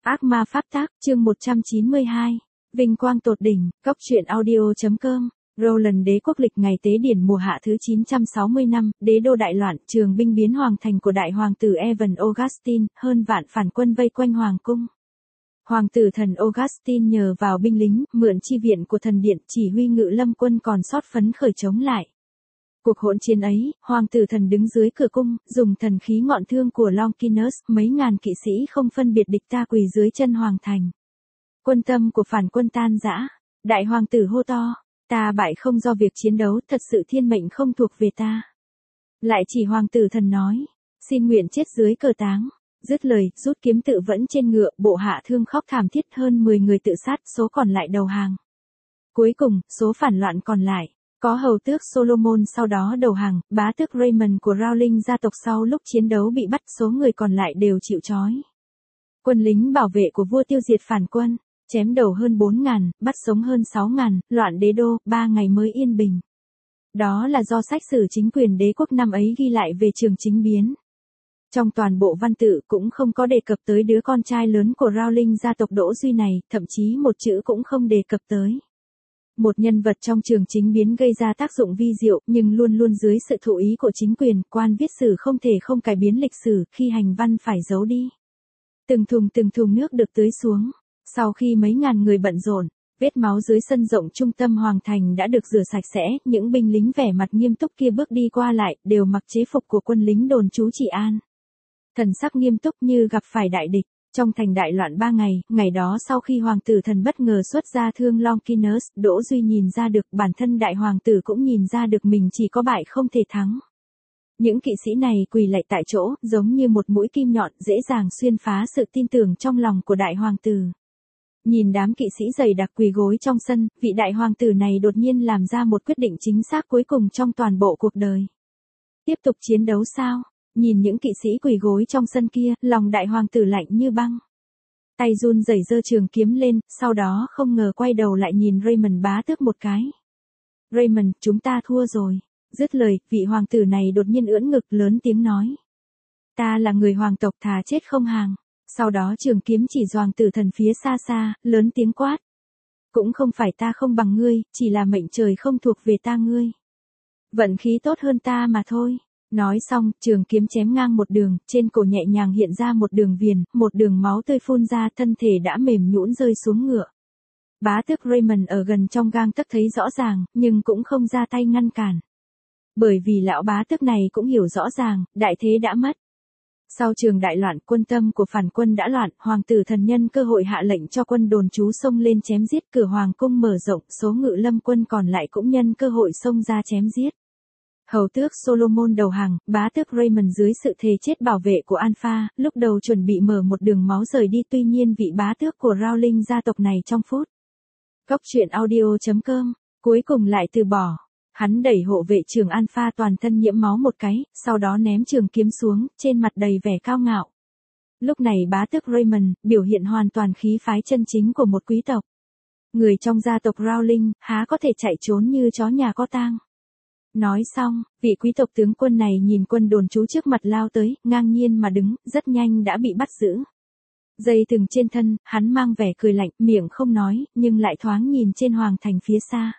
Ác ma pháp tác, chương 192. Vinh quang tột đỉnh, Cóc truyện audio.com. Roland đế quốc lịch ngày tế điển mùa hạ thứ 960 năm, đế đô đại loạn, trường binh biến hoàng thành của đại hoàng tử Evan Augustine, hơn vạn phản quân vây quanh hoàng cung. Hoàng tử thần Augustine nhờ vào binh lính, mượn chi viện của thần điện, chỉ huy ngự lâm quân còn sót phấn khởi chống lại. Cuộc hỗn chiến ấy, hoàng tử thần đứng dưới cửa cung, dùng thần khí ngọn thương của Longinus, mấy ngàn kỵ sĩ không phân biệt địch ta quỳ dưới chân hoàng thành. Quân tâm của phản quân tan rã, đại hoàng tử hô to, ta bại không do việc chiến đấu, thật sự thiên mệnh không thuộc về ta. Lại chỉ hoàng tử thần nói, xin nguyện chết dưới cờ táng. Dứt lời, rút kiếm tự vẫn trên ngựa, bộ hạ thương khóc thảm thiết, hơn 10 người tự sát, số còn lại đầu hàng. Cuối cùng, số phản loạn còn lại, có hầu tước Solomon sau đó đầu hàng, bá tước Raymond của Rowling gia tộc sau lúc chiến đấu bị bắt, số người còn lại đều chịu trói. Quân lính bảo vệ của vua tiêu diệt phản quân, chém đầu hơn 4.000, bắt sống hơn 6.000, loạn đế đô, 3 ngày mới yên bình. Đó là do sách sử chính quyền đế quốc năm ấy ghi lại về trường chính biến. Trong toàn bộ văn tự cũng không có đề cập tới đứa con trai lớn của Rowling gia tộc Đỗ Duy này, thậm chí một chữ cũng không đề cập tới. Một nhân vật trong trường chính biến gây ra tác dụng vi diệu, nhưng luôn luôn dưới sự thụ ý của chính quyền, quan viết sử không thể không cải biến lịch sử, khi hành văn phải giấu đi. Từng thùng nước được tưới xuống. Sau khi mấy ngàn người bận rộn, vết máu dưới sân rộng trung tâm hoàng thành đã được rửa sạch sẽ, những binh lính vẻ mặt nghiêm túc kia bước đi qua lại, đều mặc chế phục của quân lính đồn trú trị an. Thần sắc nghiêm túc như gặp phải đại địch. Trong thành đại loạn 3 ngày, ngày đó sau khi hoàng tử thần bất ngờ xuất ra thương Longinus, Đỗ Duy nhìn ra được, bản thân đại hoàng tử cũng nhìn ra được mình chỉ có bại không thể thắng. Những kỵ sĩ này quỳ lạy tại chỗ, giống như một mũi kim nhọn, dễ dàng xuyên phá sự tin tưởng trong lòng của đại hoàng tử. Nhìn đám kỵ sĩ dày đặc quỳ gối trong sân, vị đại hoàng tử này đột nhiên làm ra một quyết định chính xác cuối cùng trong toàn bộ cuộc đời. Tiếp tục chiến đấu sao? Nhìn những kỵ sĩ quỳ gối trong sân kia, lòng đại hoàng tử lạnh như băng. Tay run rẩy giơ trường kiếm lên, sau đó không ngờ quay đầu lại nhìn Raymond bá tước một cái. Raymond, chúng ta thua rồi. Dứt lời, vị hoàng tử này đột nhiên ưỡn ngực lớn tiếng nói. Ta là người hoàng tộc, thà chết không hàng. Sau đó trường kiếm chỉ hoàng tử thần phía xa xa, lớn tiếng quát. Cũng không phải ta không bằng ngươi, chỉ là mệnh trời không thuộc về ta ngươi. Vận khí tốt hơn ta mà thôi. Nói xong, trường kiếm chém ngang một đường, trên cổ nhẹ nhàng hiện ra một đường viền, một đường máu tươi phun ra, thân thể đã mềm nhũn rơi xuống ngựa. Bá tước Raymond ở gần trong gang tấc thấy rõ ràng, nhưng cũng không ra tay ngăn cản. Bởi vì lão bá tước này cũng hiểu rõ ràng, đại thế đã mất. Sau trường đại loạn, quân tâm của phản quân đã loạn, hoàng tử thần nhân cơ hội hạ lệnh cho quân đồn trú xông lên chém giết, cửa hoàng cung mở rộng, số ngự lâm quân còn lại cũng nhân cơ hội xông ra chém giết. Hầu tước Solomon đầu hàng, bá tước Raymond dưới sự thề chết bảo vệ của Alpha, lúc đầu chuẩn bị mở một đường máu rời đi, tuy nhiên vị bá tước của Rowling gia tộc này trong phút. Cóc truyện audio.com, cuối cùng lại từ bỏ. Hắn đẩy hộ vệ trưởng Alpha toàn thân nhiễm máu một cái, sau đó ném trường kiếm xuống, trên mặt đầy vẻ cao ngạo. Lúc này bá tước Raymond, biểu hiện hoàn toàn khí phái chân chính của một quý tộc. Người trong gia tộc Rowling, há có thể chạy trốn như chó nhà có tang. Nói xong, vị quý tộc tướng quân này nhìn quân đồn trú trước mặt lao tới, ngang nhiên mà đứng, rất nhanh đã bị bắt giữ. Dây thừng trên thân, hắn mang vẻ cười lạnh, miệng không nói, nhưng lại thoáng nhìn trên hoàng thành phía xa.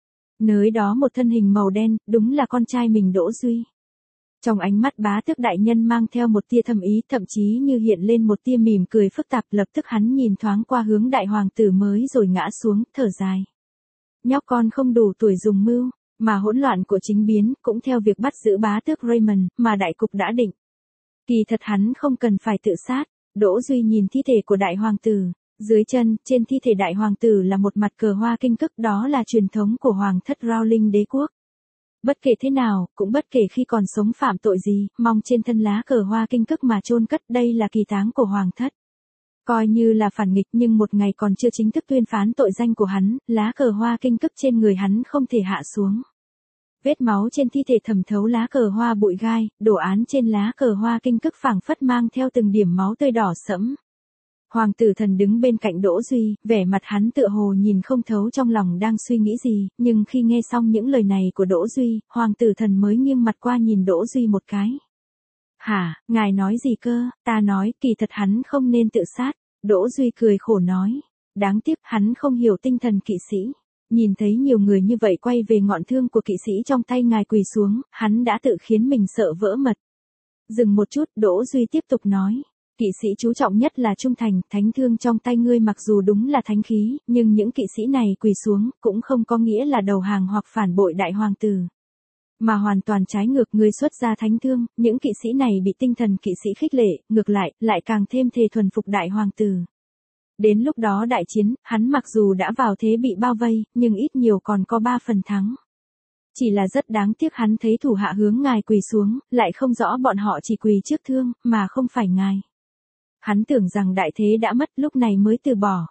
Nơi đó một thân hình màu đen, đúng là con trai mình Đỗ Duy. Trong ánh mắt bá tước đại nhân mang theo một tia thâm ý, thậm chí như hiện lên một tia mỉm cười phức tạp, lập tức hắn nhìn thoáng qua hướng đại hoàng tử mới rồi ngã xuống, thở dài. Nhóc con không đủ tuổi dùng mưu. Mà hỗn loạn của chính biến, cũng theo việc bắt giữ bá tước Raymond, mà đại cục đã định. Kỳ thật hắn không cần phải tự sát. Đỗ Duy nhìn thi thể của đại hoàng tử. Dưới chân, trên thi thể đại hoàng tử là một mặt cờ hoa kinh cức, đó là truyền thống của hoàng thất Rowling đế quốc. Bất kể thế nào, cũng bất kể khi còn sống phạm tội gì, mong trên thân lá cờ hoa kinh cức mà chôn cất, đây là kỳ táng của hoàng thất. Coi như là phản nghịch, nhưng một ngày còn chưa chính thức tuyên phán tội danh của hắn, lá cờ hoa kinh cức trên người hắn không thể hạ xuống. Vết máu trên thi thể thẩm thấu lá cờ hoa bụi gai, đồ án trên lá cờ hoa kinh cức phảng phất mang theo từng điểm máu tươi đỏ sẫm. Hoàng tử thần đứng bên cạnh Đỗ Duy, vẻ mặt hắn tựa hồ nhìn không thấu trong lòng đang suy nghĩ gì, nhưng khi nghe xong những lời này của Đỗ Duy, hoàng tử thần mới nghiêng mặt qua nhìn Đỗ Duy một cái. Hả, ngài nói gì cơ? Ta nói, kỳ thật hắn không nên tự sát. Đỗ Duy cười khổ nói. Đáng tiếc hắn không hiểu tinh thần kỵ sĩ. Nhìn thấy nhiều người như vậy quay về ngọn thương của kỵ sĩ trong tay ngài quỳ xuống, hắn đã tự khiến mình sợ vỡ mật. Dừng một chút, Đỗ Duy tiếp tục nói. Kỵ sĩ chú trọng nhất là trung thành, thánh thương trong tay ngươi mặc dù đúng là thánh khí, nhưng những kỵ sĩ này quỳ xuống, cũng không có nghĩa là đầu hàng hoặc phản bội đại hoàng tử. Mà hoàn toàn trái ngược, ngươi xuất ra thánh thương, những kỵ sĩ này bị tinh thần kỵ sĩ khích lệ, ngược lại càng thêm thề thuần phục đại hoàng tử. Đến lúc đó đại chiến, hắn mặc dù đã vào thế bị bao vây, nhưng ít nhiều còn có 3 phần thắng. Chỉ là rất đáng tiếc hắn thấy thủ hạ hướng ngài quỳ xuống, lại không rõ bọn họ chỉ quỳ trước thương, mà không phải ngài. Hắn tưởng rằng đại thế đã mất, lúc này mới từ bỏ.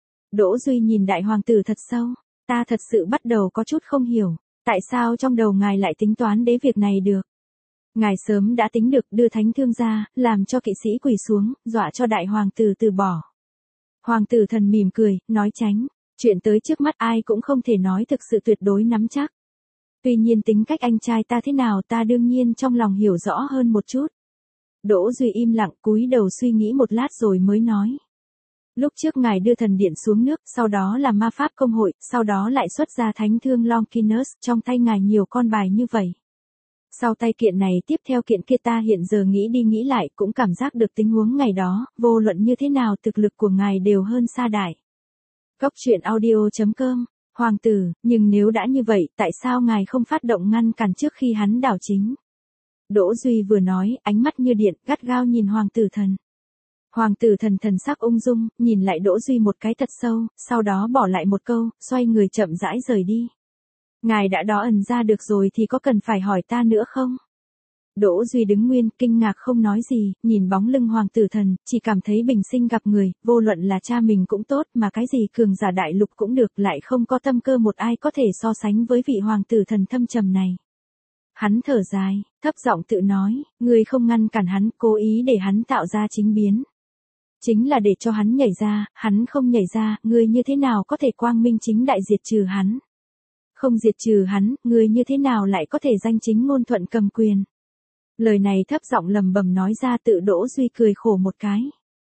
Đỗ Duy nhìn đại hoàng tử thật sâu, ta thật sự bắt đầu có chút không hiểu, tại sao trong đầu ngài lại tính toán đế việc này được. Ngài sớm đã tính được đưa thánh thương ra, làm cho kỵ sĩ quỳ xuống, dọa cho đại hoàng tử từ bỏ. Hoàng tử thần mỉm cười, nói tránh, chuyện tới trước mắt ai cũng không thể nói thực sự tuyệt đối nắm chắc. Tuy nhiên tính cách anh trai ta thế nào ta đương nhiên trong lòng hiểu rõ hơn một chút. Đỗ Duy im lặng cúi đầu suy nghĩ một lát rồi mới nói. Lúc trước ngài đưa thần điện xuống nước, sau đó là ma pháp công hội, sau đó lại xuất ra thánh thương Longinus, trong tay ngài nhiều con bài như vậy. Sau tay kiện này tiếp theo kiện kia ta hiện giờ nghĩ đi nghĩ lại cũng cảm giác được tình huống ngày đó, vô luận như thế nào thực lực của ngài đều hơn xa đại. Góc truyện audio.com, Hoàng tử, nhưng nếu đã như vậy, tại sao ngài không phát động ngăn cản trước khi hắn đảo chính? Đỗ Duy vừa nói, ánh mắt như điện, gắt gao nhìn hoàng tử thần. Hoàng tử thần thần sắc ung dung, nhìn lại Đỗ Duy một cái thật sâu, sau đó bỏ lại một câu, xoay người chậm rãi rời đi. Ngài đã đó ẩn ra được rồi thì có cần phải hỏi ta nữa không? Đỗ Duy đứng nguyên, kinh ngạc không nói gì, nhìn bóng lưng hoàng tử thần, chỉ cảm thấy bình sinh gặp người, vô luận là cha mình cũng tốt mà cái gì cường giả đại lục cũng được, lại không có tâm cơ một ai có thể so sánh với vị hoàng tử thần thâm trầm này. Hắn thở dài, thấp giọng tự nói, ngươi không ngăn cản hắn, cố ý để hắn tạo ra chính biến. Chính là để cho hắn nhảy ra, hắn không nhảy ra, ngươi như thế nào có thể quang minh chính đại diệt trừ hắn? Không diệt trừ hắn, ngươi như thế nào lại có thể danh chính ngôn thuận cầm quyền? Lời này thấp giọng lầm bầm nói ra tự Đỗ Duy cười khổ một cái.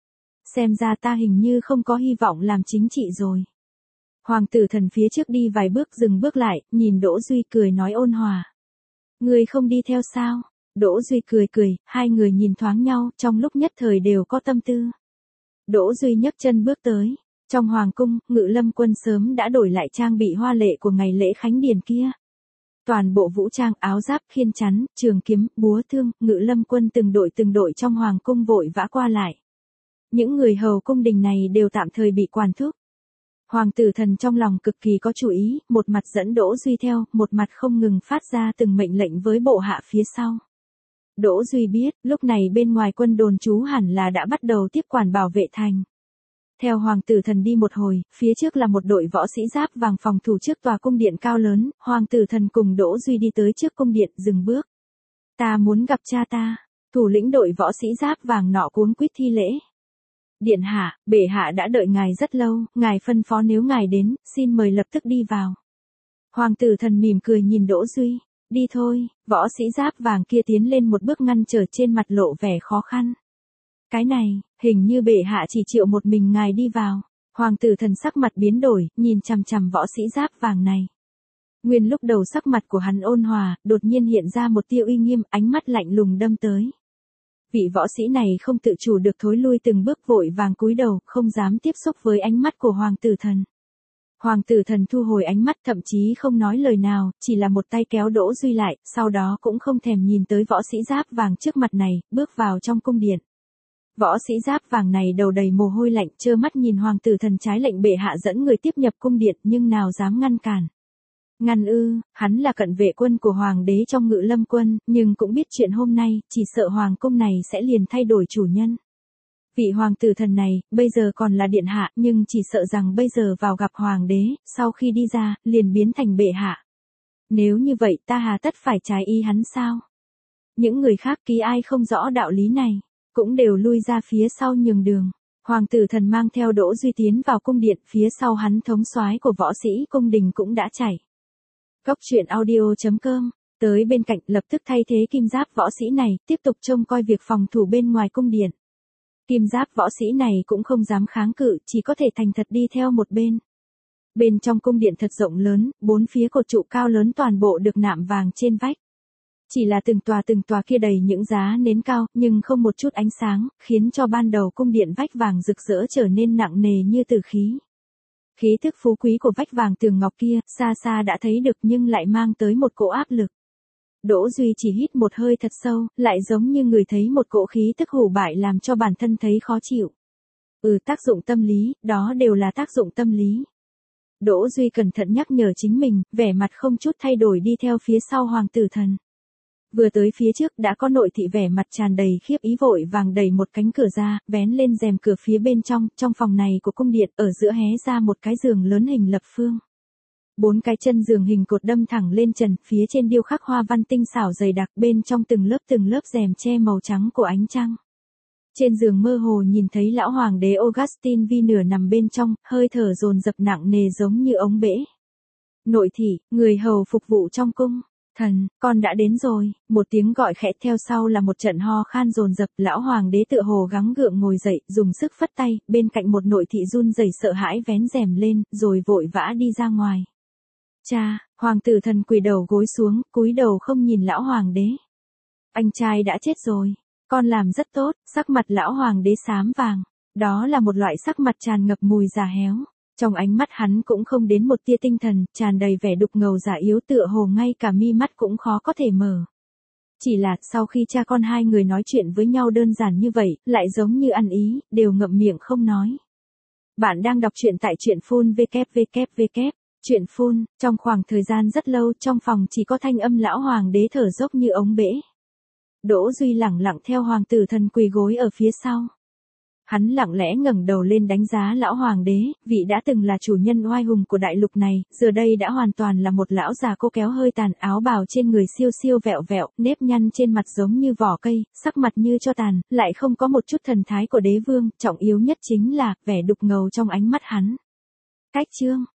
Xem ra ta hình như không có hy vọng làm chính trị rồi. Hoàng tử thần phía trước đi vài bước dừng bước lại, nhìn Đỗ Duy cười nói ôn hòa. Ngươi không đi theo sao? Đỗ Duy cười cười, hai người nhìn thoáng nhau, trong lúc nhất thời đều có tâm tư. Đỗ Duy nhấc chân bước tới. Trong hoàng cung, Ngự Lâm quân sớm đã đổi lại trang bị hoa lệ của ngày lễ khánh điền kia. Toàn bộ vũ trang, áo giáp, khiên chắn, trường kiếm, búa thương, Ngự Lâm quân từng đội trong hoàng cung vội vã qua lại. Những người hầu cung đình này đều tạm thời bị quản thúc. Hoàng tử thần trong lòng cực kỳ có chủ ý, một mặt dẫn Đỗ Duy theo, một mặt không ngừng phát ra từng mệnh lệnh với bộ hạ phía sau. Đỗ Duy biết, lúc này bên ngoài quân đồn trú hẳn là đã bắt đầu tiếp quản bảo vệ thành. Theo hoàng tử thần đi một hồi, phía trước là một đội võ sĩ giáp vàng phòng thủ trước tòa cung điện cao lớn, hoàng tử thần cùng Đỗ Duy đi tới trước cung điện, dừng bước. Ta muốn gặp cha ta, thủ lĩnh đội võ sĩ giáp vàng nọ cuống quýt thi lễ. Điện hạ, bệ hạ đã đợi ngài rất lâu, ngài phân phó nếu ngài đến, xin mời lập tức đi vào. Hoàng tử thần mỉm cười nhìn Đỗ Duy, đi thôi, võ sĩ giáp vàng kia tiến lên một bước ngăn trở trên mặt lộ vẻ khó khăn. Cái này, hình như bệ hạ chỉ chịu một mình ngài đi vào. Hoàng tử thần sắc mặt biến đổi, nhìn chằm chằm võ sĩ giáp vàng này. Nguyên lúc đầu sắc mặt của hắn ôn hòa, đột nhiên hiện ra một tia uy nghiêm, ánh mắt lạnh lùng đâm tới. Vị võ sĩ này không tự chủ được thối lui từng bước vội vàng cúi đầu, không dám tiếp xúc với ánh mắt của hoàng tử thần. Hoàng tử thần thu hồi ánh mắt thậm chí không nói lời nào, chỉ là một tay kéo Đỗ Duy lại, sau đó cũng không thèm nhìn tới võ sĩ giáp vàng trước mặt này, bước vào trong cung điện. Võ sĩ giáp vàng này đầu đầy mồ hôi lạnh, trơ mắt nhìn hoàng tử thần trái lệnh bệ hạ dẫn người tiếp nhập cung điện nhưng nào dám ngăn cản. Ngăn ư, hắn là cận vệ quân của hoàng đế trong Ngự Lâm quân, nhưng cũng biết chuyện hôm nay, chỉ sợ hoàng cung này sẽ liền thay đổi chủ nhân. Vị hoàng tử thần này, bây giờ còn là điện hạ, nhưng chỉ sợ rằng bây giờ vào gặp hoàng đế, sau khi đi ra, liền biến thành bệ hạ. Nếu như vậy ta hà tất phải trái ý hắn sao? Những người khác ký ai không rõ đạo lý này, cũng đều lui ra phía sau nhường đường. Hoàng tử thần mang theo Đỗ Duy tiến vào cung điện, phía sau hắn thống soái của võ sĩ cung đình cũng đã chạy. Góc truyện audio.com, tới bên cạnh lập tức thay thế kim giáp võ sĩ này, tiếp tục trông coi việc phòng thủ bên ngoài cung điện. Kim giáp võ sĩ này cũng không dám kháng cự, chỉ có thể thành thật đi theo một bên. Bên trong cung điện thật rộng lớn, bốn phía cột trụ cao lớn toàn bộ được nạm vàng trên vách. Chỉ là từng tòa kia đầy những giá nến cao, nhưng không một chút ánh sáng, khiến cho ban đầu cung điện vách vàng rực rỡ trở nên nặng nề như tử khí. Khí thức phú quý của vách vàng tường ngọc kia, xa xa đã thấy được nhưng lại mang tới một cỗ áp lực. Đỗ Duy chỉ hít một hơi thật sâu, lại giống như người thấy một cỗ khí tức hủ bại làm cho bản thân thấy khó chịu. Tác dụng tâm lý, đó đều là tác dụng tâm lý. Đỗ Duy cẩn thận nhắc nhở chính mình, vẻ mặt không chút thay đổi đi theo phía sau Hoàng Tử Thần. Vừa tới phía trước đã có nội thị vẻ mặt tràn đầy khiếp ý vội vàng đẩy một cánh cửa ra, vén lên rèm cửa phía bên trong phòng này của cung điện, ở giữa hé ra một cái giường lớn hình lập phương. 4 cái chân giường hình cột đâm thẳng lên trần, phía trên điêu khắc hoa văn tinh xảo dày đặc, bên trong từng lớp rèm che màu trắng của ánh trăng. Trên giường mơ hồ nhìn thấy lão hoàng đế Augustin Vi nửa nằm bên trong, hơi thở dồn dập nặng nề giống như ống bể. Nội thị, người hầu phục vụ trong cung. Thần, con đã đến rồi, một tiếng gọi khẽ theo sau là một trận ho khan dồn dập, lão hoàng đế tựa hồ gắng gượng ngồi dậy, dùng sức phất tay, bên cạnh một nội thị run rẩy sợ hãi vén rèm lên, rồi vội vã đi ra ngoài. Cha, Hoàng Tử Thần quỳ đầu gối xuống, cúi đầu không nhìn lão hoàng đế. Anh trai đã chết rồi, con làm rất tốt, sắc mặt lão hoàng đế xám vàng, đó là một loại sắc mặt tràn ngập mùi già héo. Trong ánh mắt hắn cũng không đến một tia tinh thần, tràn đầy vẻ đục ngầu già yếu tựa hồ ngay cả mi mắt cũng khó có thể mở. Chỉ là sau khi cha con hai người nói chuyện với nhau đơn giản như vậy, lại giống như ăn ý, đều ngậm miệng không nói. Bạn đang đọc truyện tại truyện phun www. Truyện phun, trong khoảng thời gian rất lâu trong phòng chỉ có thanh âm lão hoàng đế thở dốc như ống bể. Đỗ Duy lẳng lặng theo Hoàng Tử Thần quỳ gối ở phía sau. Hắn lặng lẽ ngẩng đầu lên đánh giá lão hoàng đế, vị đã từng là chủ nhân oai hùng của đại lục này, giờ đây đã hoàn toàn là một lão già cô kéo hơi tàn, áo bào trên người siêu siêu vẹo vẹo, nếp nhăn trên mặt giống như vỏ cây, sắc mặt như tro tàn, lại không có một chút thần thái của đế vương, trọng yếu nhất chính là vẻ đục ngầu trong ánh mắt hắn. Cách chương